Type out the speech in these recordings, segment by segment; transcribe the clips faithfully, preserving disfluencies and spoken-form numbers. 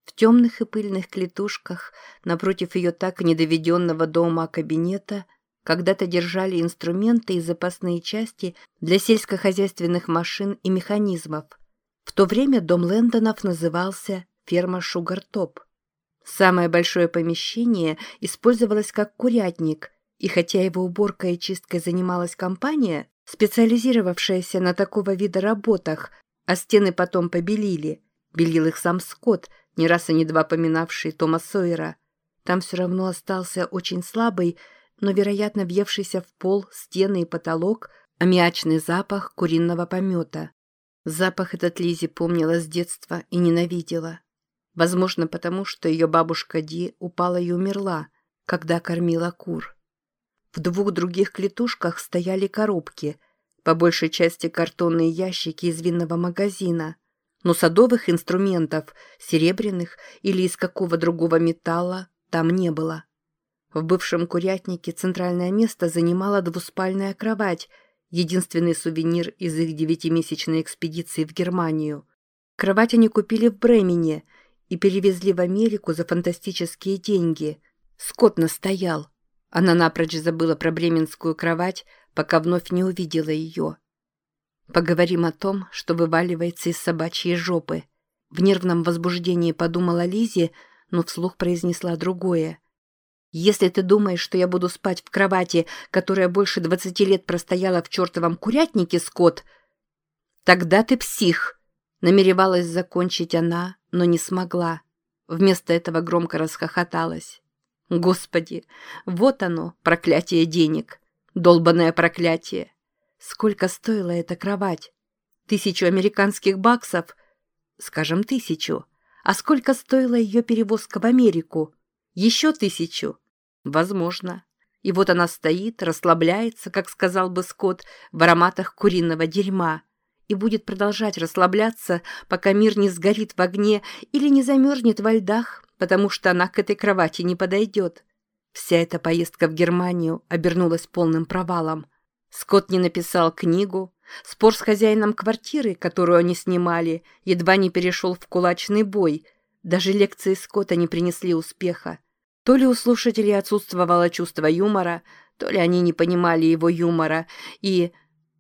В темных и пыльных клетушках напротив ее так и недоведенного до ума кабинета когда-то держали инструменты и запасные части для сельскохозяйственных машин и механизмов. В то время дом Лэндонов назывался «Ферма Шугартоп». Самое большое помещение использовалось как курятник, и хотя его уборкой и чисткой занималась компания, специализировавшаяся на такого вида работах, а стены потом побелили, белил их сам Скотт, не раз и не два поминавший Тома Сойера, там все равно остался очень слабый, но, вероятно, въевшийся в пол, стены и потолок аммиачный запах куриного помета. Запах этот Лиззи помнила с детства и ненавидела. Возможно, потому что ее бабушка Ди упала и умерла, когда кормила кур. В двух других клетушках стояли коробки, по большей части картонные ящики из винного магазина, но садовых инструментов, серебряных или из какого другого металла, там не было. В бывшем курятнике центральное место занимала двуспальная кровать, единственный сувенир из их девятимесячной экспедиции в Германию. Кровать они купили в Бремене и перевезли в Америку за фантастические деньги. Скотт настоял. Она напрочь забыла про бременскую кровать, пока вновь не увидела ее. Поговорим о том, что вываливается из собачьей жопы. В нервном возбуждении подумала Лиззи, но вслух произнесла другое. Если ты думаешь, что я буду спать в кровати, которая больше двадцати лет простояла в чертовом курятнике, Скотт, тогда ты псих. Намеревалась закончить она, но не смогла. Вместо этого громко расхохоталась. Господи, вот оно, проклятие денег. Долбанное проклятие. Сколько стоила эта кровать? Тысячу американских баксов? Скажем, тысячу. А сколько стоила ее перевозка в Америку? Еще тысячу? Возможно. И вот она стоит, расслабляется, как сказал бы Скотт, в ароматах куриного дерьма. И будет продолжать расслабляться, пока мир не сгорит в огне или не замерзнет во льдах, потому что она к этой кровати не подойдет. Вся эта поездка в Германию обернулась полным провалом. Скотт не написал книгу, спор с хозяином квартиры, которую они снимали, едва не перешел в кулачный бой. Даже лекции Скотта не принесли успеха. То ли у слушателей отсутствовало чувство юмора, то ли они не понимали его юмора, и...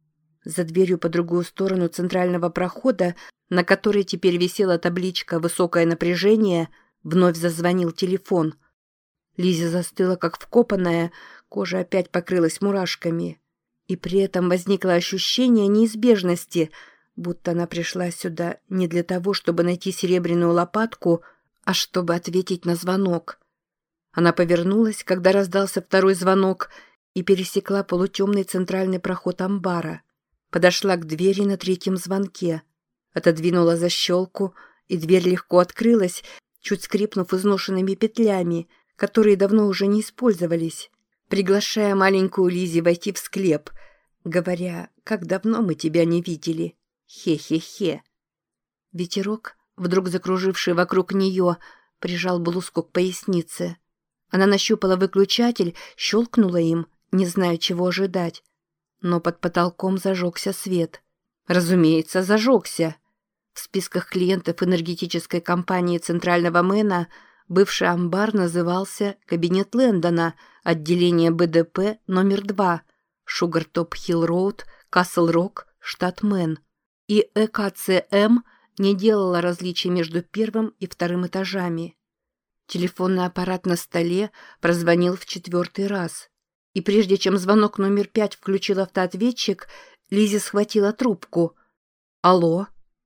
За дверью по другую сторону центрального прохода, на которой теперь висела табличка «Высокое напряжение», вновь зазвонил телефон. Лиззи застыла, как вкопанная, кожа опять покрылась мурашками. И при этом возникло ощущение неизбежности, будто она пришла сюда не для того, чтобы найти серебряную лопатку, а чтобы ответить на звонок. Она повернулась, когда раздался второй звонок, и пересекла полутемный центральный проход амбара. Подошла к двери на третьем звонке. Отодвинула защелку, и дверь легко открылась, чуть скрипнув изношенными петлями, которые давно уже не использовались, приглашая маленькую Лиззи войти в склеп, говоря, как давно мы тебя не видели. Хе-хе-хе. Ветерок, вдруг закруживший вокруг нее, прижал блузку к пояснице. Она нащупала выключатель, щелкнула им, не зная, чего ожидать. Но под потолком зажегся свет. Разумеется, зажегся. В списках клиентов энергетической компании Центрального Мэна бывший амбар назывался «Кабинет Лэндона», отделение Бэ Дэ Пэ номер два, Шугартоп-Хилл-Роуд, Касл-Рок, штат Мэн. И Э Ка Цэ Эм не делала различий между первым и вторым этажами. Телефонный аппарат на столе прозвонил в четвертый раз. И прежде чем звонок номер пять включил автоответчик, Лиззи схватила трубку. «Алло?»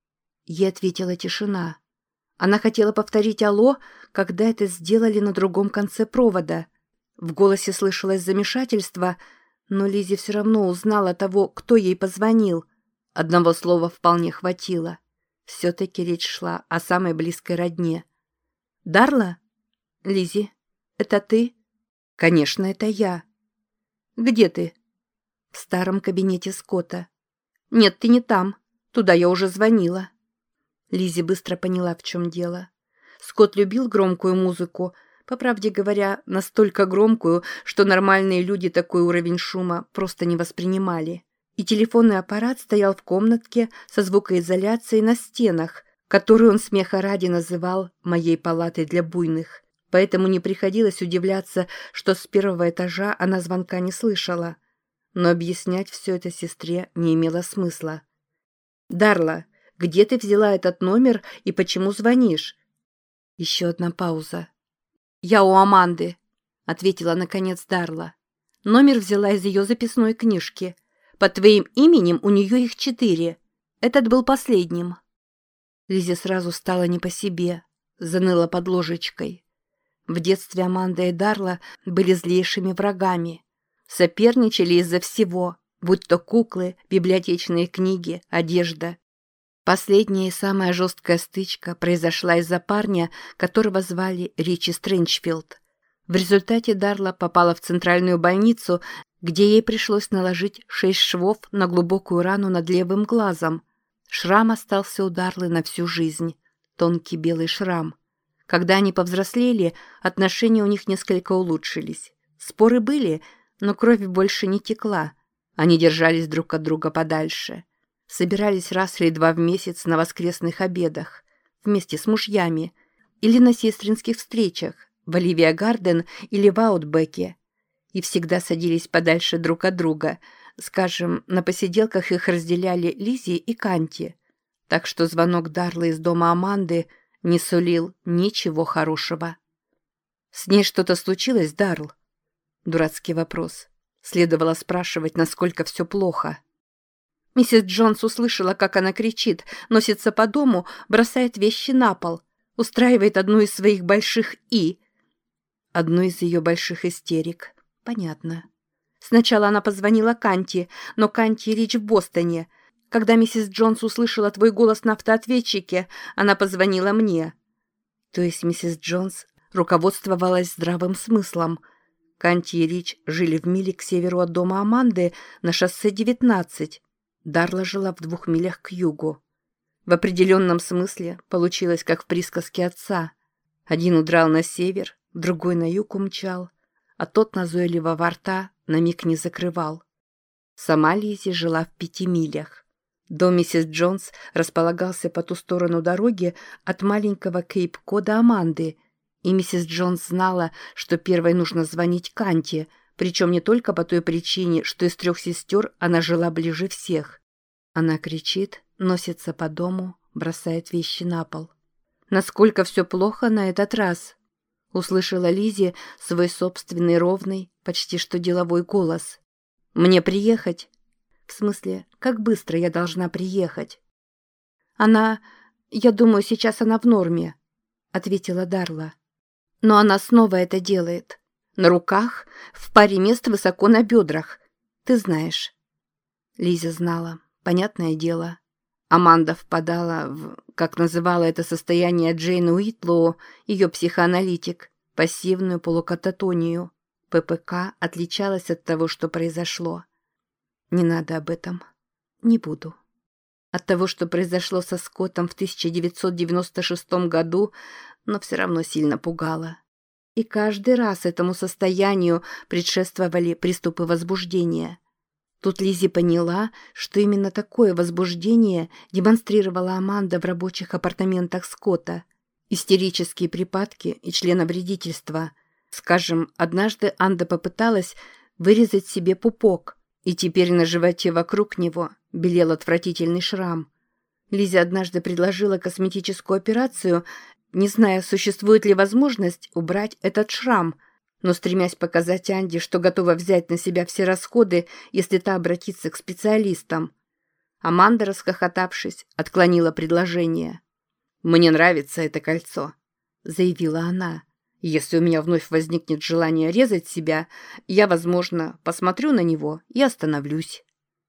Ей ответила тишина. Она хотела повторить «алло», когда это сделали на другом конце провода. В голосе слышалось замешательство, но Лиззи все равно узнала того, кто ей позвонил. Одного слова вполне хватило. Все-таки речь шла о самой близкой родне. «Дарла? Лиззи, это ты?» «Конечно, это я». «Где ты?» «В старом кабинете Скотта». «Нет, ты не там. Туда я уже звонила». Лиззи быстро поняла, в чем дело. Скотт любил громкую музыку, по правде говоря, настолько громкую, что нормальные люди такой уровень шума просто не воспринимали. И телефонный аппарат стоял в комнатке со звукоизоляцией на стенах, которую он смеха ради называл «моей палатой для буйных», поэтому не приходилось удивляться, что с первого этажа она звонка не слышала. Но объяснять все это сестре не имело смысла. «Дарла, где ты взяла этот номер и почему звонишь?» Еще одна пауза. «Я у Аманды», — ответила наконец Дарла. «Номер взяла из ее записной книжки. Под твоим именем у нее их четыре. Этот был последним». Лизе сразу стало не по себе, заныла под ложечкой. В детстве Аманда и Дарла были злейшими врагами. Соперничали из-за всего, будь то куклы, библиотечные книги, одежда. Последняя и самая жесткая стычка произошла из-за парня, которого звали Ричи Стрэнджфилд. В результате Дарла попала в центральную больницу, где ей пришлось наложить шесть швов на глубокую рану над левым глазом. Шрам остался у Дарлы на всю жизнь. Тонкий белый шрам. Когда они повзрослели, отношения у них несколько улучшились. Споры были, но кровь больше не текла. Они держались друг от друга подальше. Собирались раз или два в месяц на воскресных обедах, вместе с мужьями, или на сестринских встречах в Оливия Гарден или в Аутбеке. И всегда садились подальше друг от друга. Скажем, на посиделках их разделяли Лиззи и Канти. Так что звонок Дарлы из дома Аманды не сулил ничего хорошего. «С ней что-то случилось, Дарл?» Дурацкий вопрос. Следовало спрашивать, насколько все плохо. Миссис Джонс услышала, как она кричит, носится по дому, бросает вещи на пол, устраивает одну из своих больших «и». Одну из ее больших истерик. Понятно. Сначала она позвонила Канти, но Канти и Рич в Бостоне. Когда миссис Джонс услышала твой голос на автоответчике, она позвонила мне. То есть миссис Джонс руководствовалась здравым смыслом. Канти и Рич жили в миле к северу от дома Аманды на шоссе девятнадцать. Дарла жила в двух милях к югу. В определенном смысле получилось, как в присказке отца. Один удрал на север, другой на юг умчал, а тот назойливого рта на миг не закрывал. Сама Лиззи жила в пяти милях. Дом миссис Джонс располагался по ту сторону дороги от маленького Кейп-Кода Аманды, и миссис Джонс знала, что первой нужно звонить Канти, причем не только по той причине, что из трех сестер она жила ближе всех. Она кричит, носится по дому, бросает вещи на пол. «Насколько все плохо на этот раз?» Услышала Лиззи свой собственный ровный, почти что деловой голос. «Мне приехать?» «В смысле, как быстро я должна приехать?» «Она... Я думаю, сейчас она в норме», — ответила Дарла. «Но она снова это делает. На руках, в паре мест высоко на бедрах. Ты знаешь». Лиза знала. Понятное дело. Аманда впадала в, как называла это состояние Джейн Уитлоу, ее психоаналитик, пассивную полукататонию. ППК отличалась от того, что произошло. Не надо об этом. Не буду. От того, что произошло со Скоттом в тысяча девятьсот девяносто шестом году, но все равно сильно пугало. И каждый раз этому состоянию предшествовали приступы возбуждения. Тут Лиззи поняла, что именно такое возбуждение демонстрировала Аманда в рабочих апартаментах Скотта. Истерические припадки и членовредительство. Скажем, однажды Анда попыталась вырезать себе пупок, и теперь на животе вокруг него белел отвратительный шрам. Лиззи однажды предложила косметическую операцию, не зная, существует ли возможность убрать этот шрам, но стремясь показать Анде, что готова взять на себя все расходы, если та обратится к специалистам. Аманда, расхохотавшись, отклонила предложение. «Мне нравится это кольцо», — заявила она. «Если у меня вновь возникнет желание резать себя, я, возможно, посмотрю на него и остановлюсь».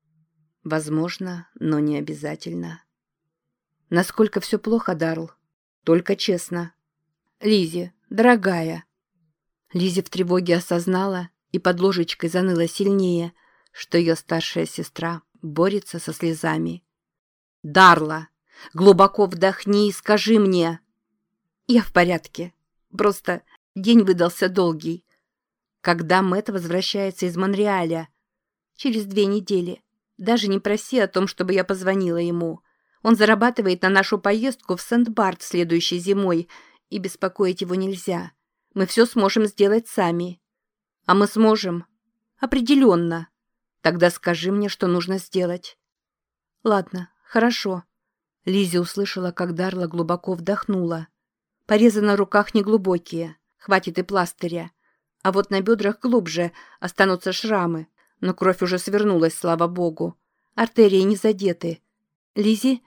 Возможно, но не обязательно. Насколько все плохо, Дарл? Только честно. Лиззи, дорогая. Лиззи в тревоге осознала и под ложечкой заныла сильнее, что ее старшая сестра борется со слезами. «Дарла, глубоко вдохни и скажи мне». «Я в порядке. Просто день выдался долгий. Когда Мэтт возвращается из Монреаля?» «Через две недели. Даже не проси о том, чтобы я позвонила ему. Он зарабатывает на нашу поездку в Сент-Барт следующей зимой, и беспокоить его нельзя. Мы все сможем сделать сами». «А мы сможем?» «Определенно. Тогда скажи мне, что нужно сделать». «Ладно, хорошо». Лиззи услышала, как Дарла глубоко вдохнула. «Порезы на руках неглубокие, хватит и пластыря. А вот на бедрах глубже, останутся шрамы. Но кровь уже свернулась, слава богу. Артерии не задеты. Лиззи?»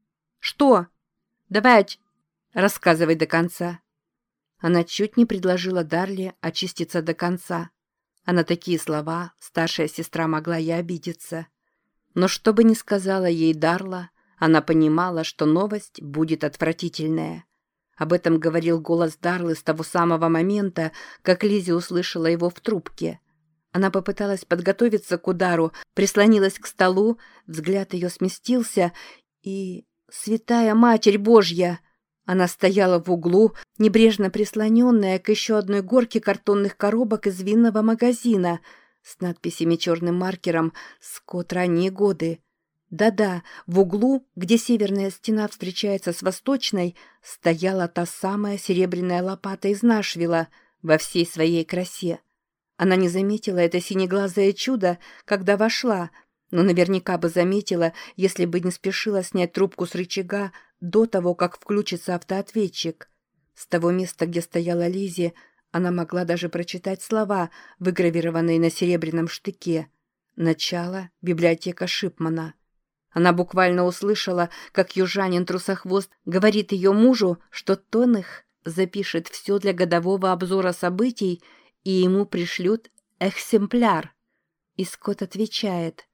«Что? Давай оч... рассказывай до конца». Она чуть не предложила Дарле очиститься до конца. А на такие слова старшая сестра могла и обидеться. Но что бы ни сказала ей Дарла, она понимала, что новость будет отвратительная. Об этом говорил голос Дарлы с того самого момента, как Лиззи услышала его в трубке. Она попыталась подготовиться к удару, прислонилась к столу, взгляд ее сместился, и... «Святая Матерь Божья!» Она стояла в углу, небрежно прислоненная к еще одной горке картонных коробок из винного магазина с надписями черным маркером «Скотт. Ранние годы». Да-да, в углу, где северная стена встречается с восточной, стояла та самая серебряная лопата из Нашвилла во всей своей красе. Она не заметила это синеглазое чудо, когда вошла, но наверняка бы заметила, если бы не спешила снять трубку с рычага до того, как включится автоответчик. С того места, где стояла Лиззи, она могла даже прочитать слова, выгравированные на серебряном штыке. «Начало. Библиотека Шипмана». Она буквально услышала, как южанин-трусохвост говорит ее мужу, что Тоннах запишет все для годового обзора событий, и ему пришлют экземпляр. И Скотт отвечает: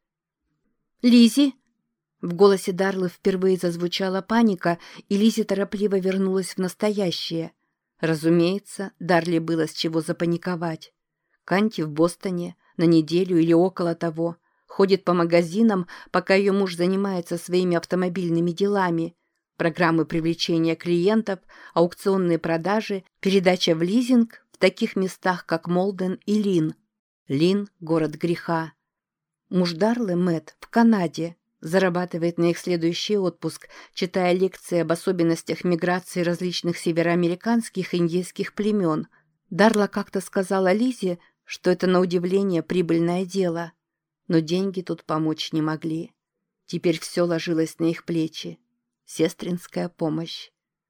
«Лиззи?» В голосе Дарлы впервые зазвучала паника, и Лиззи торопливо вернулась в настоящее. Разумеется, Дарле было с чего запаниковать. Канти в Бостоне, на неделю или около того, ходит по магазинам, пока ее муж занимается своими автомобильными делами. Программы привлечения клиентов, аукционные продажи, передача в лизинг в таких местах, как Молден и Лин. Лин – город греха. Муж Дарлы, Мэтт, в Канаде. Зарабатывает на их следующий отпуск, читая лекции об особенностях миграции различных североамериканских и индейских племен. Дарла как-то сказала Лизе, что это на удивление прибыльное дело. Но деньги тут помочь не могли. Теперь все ложилось на их плечи. Сестринская помощь.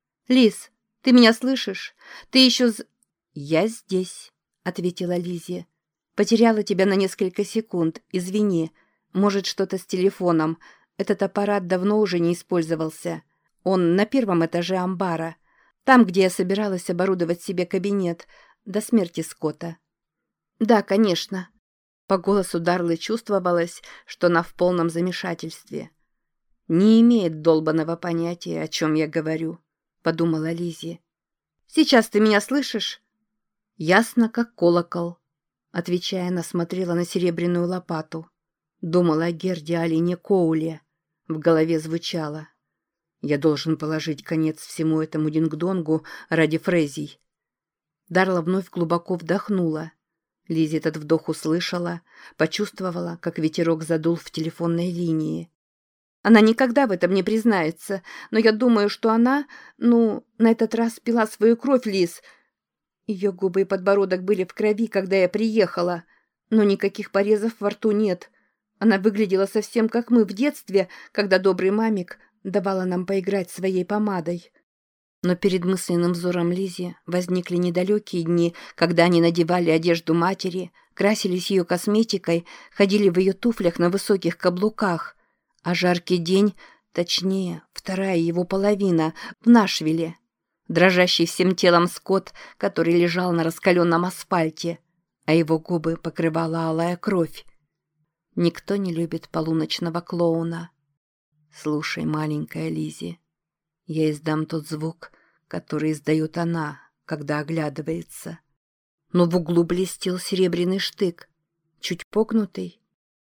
«Лиз, ты меня слышишь? Ты еще з...» «Я здесь», — ответила Лизе. «Потеряла тебя на несколько секунд, извини. Может, что-то с телефоном. Этот аппарат давно уже не использовался. Он на первом этаже амбара. Там, где я собиралась оборудовать себе кабинет. До смерти Скотта». «Да, конечно». По голосу Дарлы чувствовалось, что она в полном замешательстве. «Не имеет долбаного понятия, о чем я говорю», — подумала Лиззи. «Сейчас ты меня слышишь?» «Ясно, как колокол», — отвечая, она смотрела на серебряную лопату. Думала о Герде Алине Коуле. В голове звучало: «Я должен положить конец всему этому динг-донгу ради Фрезий». Дарла вновь глубоко вдохнула. Лиззи этот вдох услышала, почувствовала, как ветерок задул в телефонной линии. «Она никогда в этом не признается, но я думаю, что она, ну, на этот раз пила свою кровь, Лиз. Ее губы и подбородок были в крови, когда я приехала, но никаких порезов во рту нет. Она выглядела совсем как мы в детстве, когда добрый мамик давала нам поиграть своей помадой». Но перед мысленным взором Лиззи возникли недалекие дни, когда они надевали одежду матери, красились ее косметикой, ходили в ее туфлях на высоких каблуках. А жаркий день, точнее, вторая его половина, в Нашвилле. Дрожащий всем телом Скотт, который лежал на раскаленном асфальте, а его губы покрывала алая кровь. Никто не любит полуночного клоуна. «Слушай, маленькая Лиззи, я издам тот звук, который издает она, когда оглядывается». Но в углу блестел серебряный штык, чуть погнутый.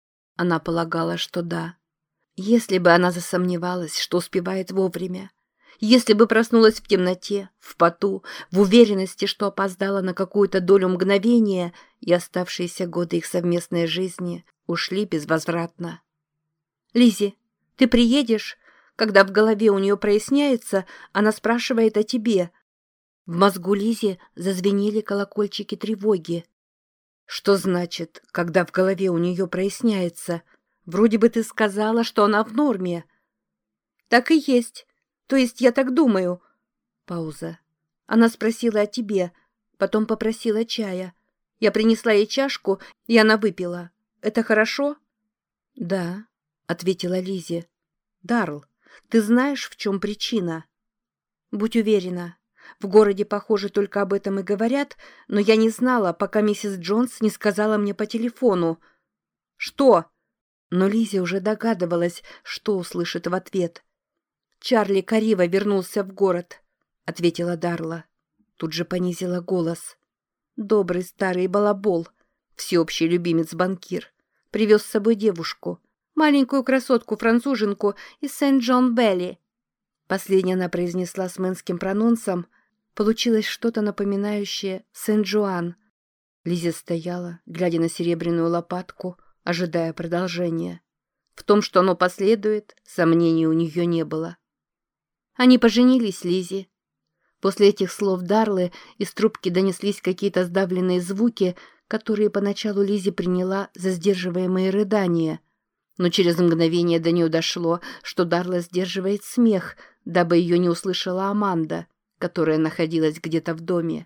Она полагала, что да. Если бы она засомневалась, что успевает вовремя, если бы проснулась в темноте, в поту, в уверенности, что опоздала на какую-то долю мгновения, и оставшиеся годы их совместной жизни ушли безвозвратно. «Лиззи, ты приедешь? Когда в голове у нее проясняется, она спрашивает о тебе». В мозгу Лизи зазвенели колокольчики тревоги. «Что значит, когда в голове у нее проясняется? Вроде бы ты сказала, что она в норме». «Так и есть. То есть я так думаю». Пауза. «Она спросила о тебе, потом попросила чая. Я принесла ей чашку, и она выпила. Это хорошо?» «Да», — ответила Лизи. «Дарл, ты знаешь, в чем причина?» «Будь уверена. В городе, похоже, только об этом и говорят, но я не знала, пока миссис Джонс не сказала мне по телефону». «Что?» Но Лизи уже догадывалась, что услышит в ответ. «Чарли Карива вернулся в город», — ответила Дарла. Тут же понизила голос. «Добрый старый балабол, всеобщий любимец-банкир, привез с собой девушку, маленькую красотку-француженку из Сент-Джон-Белли». Последнее она произнесла с мэнским прононсом. Получилось что-то напоминающее Сен-Жуан. Лиза стояла, глядя на серебряную лопатку, ожидая продолжения. В том, что оно последует, сомнений у нее не было. Они поженились, Лизи. После этих слов Дарлы из трубки донеслись какие-то сдавленные звуки, которые поначалу Лизи приняла за сдерживаемые рыдания. Но через мгновение до нее дошло, что Дарла сдерживает смех, дабы ее не услышала Аманда, которая находилась где-то в доме.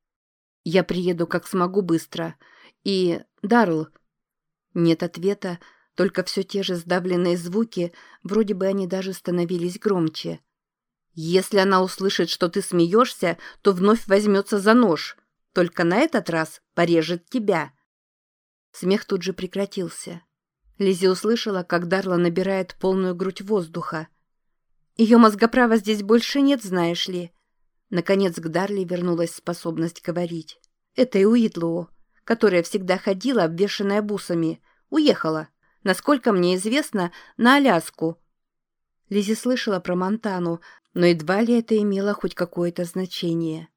«Я приеду, как смогу, быстро. И... Дарл...» Нет ответа, только все те же сдавленные звуки, вроде бы они даже становились громче. «Если она услышит, что ты смеешься, то вновь возьмется за нож. Только на этот раз порежет тебя». Смех тут же прекратился. Лизи услышала, как Дарла набирает полную грудь воздуха. «Ее мозгоправа здесь больше нет, знаешь ли». Наконец к Дарле вернулась способность говорить. «Это и Уитлоу, которая всегда ходила, обвешанная бусами, уехала, насколько мне известно, на Аляску». Лизи слышала про Монтану, но едва ли это имело хоть какое-то значение.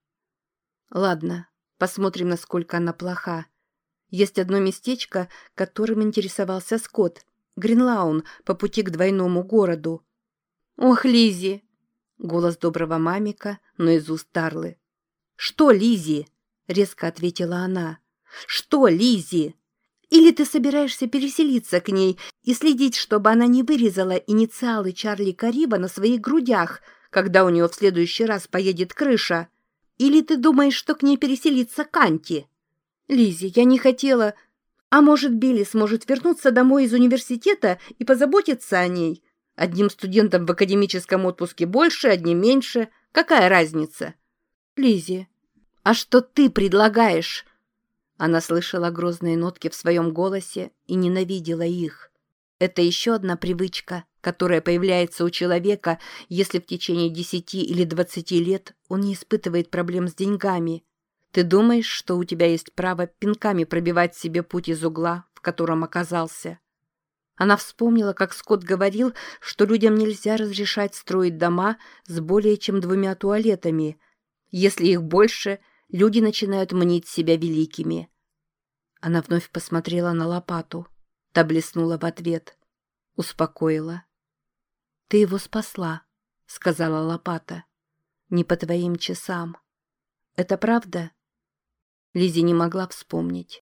«Ладно, посмотрим, насколько она плоха. Есть одно местечко, которым интересовался Скотт. Гринлаун, по пути к двойному городу». «Ох, Лизи!» — голос доброго мамика, но из уст Дарлы. «Что, Лизи?» — резко ответила она. «Что, Лизи? Или ты собираешься переселиться к ней и следить, чтобы она не вырезала инициалы Чарли Карива на своих грудях, когда у нее в следующий раз поедет крыша? Или ты думаешь, что к ней переселится Канти?» «Лизи, я не хотела... А может, Билли сможет вернуться домой из университета и позаботиться о ней? Одним студентом в академическом отпуске больше, одним меньше. Какая разница?» «Лизи, а что ты предлагаешь?» Она слышала грозные нотки в своем голосе и ненавидела их. Это еще одна привычка, которая появляется у человека, если в течение десяти или двадцати лет он не испытывает проблем с деньгами. Ты думаешь, что у тебя есть право пинками пробивать себе путь из угла, в котором оказался? Она вспомнила, как Скотт говорил, что людям нельзя разрешать строить дома с более чем двумя туалетами. Если их больше, люди начинают мнить себя великими. Она вновь посмотрела на лопату. Та блеснула в ответ. Успокоила. «Ты его спасла», — сказала лопата. «Не по твоим часам. Это правда?» Лизи не могла вспомнить.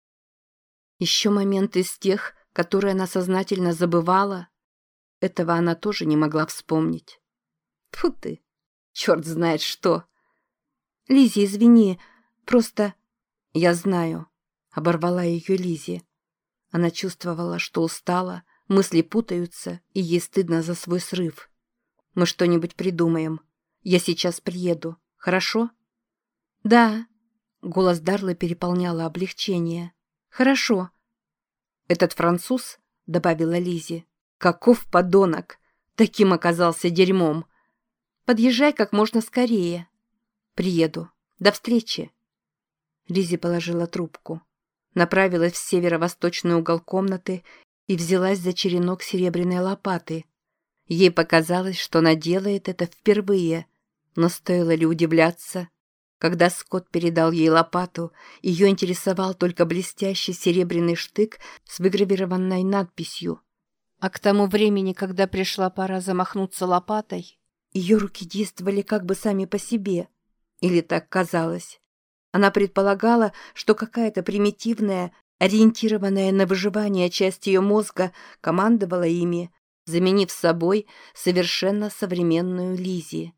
Еще момент из тех, которые она сознательно забывала. Этого она тоже не могла вспомнить. Тьфу ты, черт знает что. «Лизи, извини, просто...» «Я знаю», — оборвала ее Лизи. Она чувствовала, что устала, мысли путаются, и ей стыдно за свой срыв. «Мы что-нибудь придумаем. Я сейчас приеду, хорошо?» «Да», — голос Дарлы переполняло облегчение. «Хорошо». «Этот француз», — добавила Лизи, — «каков подонок! Таким оказался дерьмом. Подъезжай как можно скорее». «Приеду. До встречи». Лизи положила трубку, направилась в северо-восточный угол комнаты и взялась за черенок серебряной лопаты. Ей показалось, что она делает это впервые, но стоило ли удивляться? Когда Скотт передал ей лопату, ее интересовал только блестящий серебряный штык с выгравированной надписью А к тому времени, когда пришла пора замахнуться лопатой, ее руки действовали как бы сами по себе. Или так казалось. Она предполагала, что какая-то примитивная, ориентированная на выживание часть ее мозга командовала ими, заменив собой совершенно современную Лизи.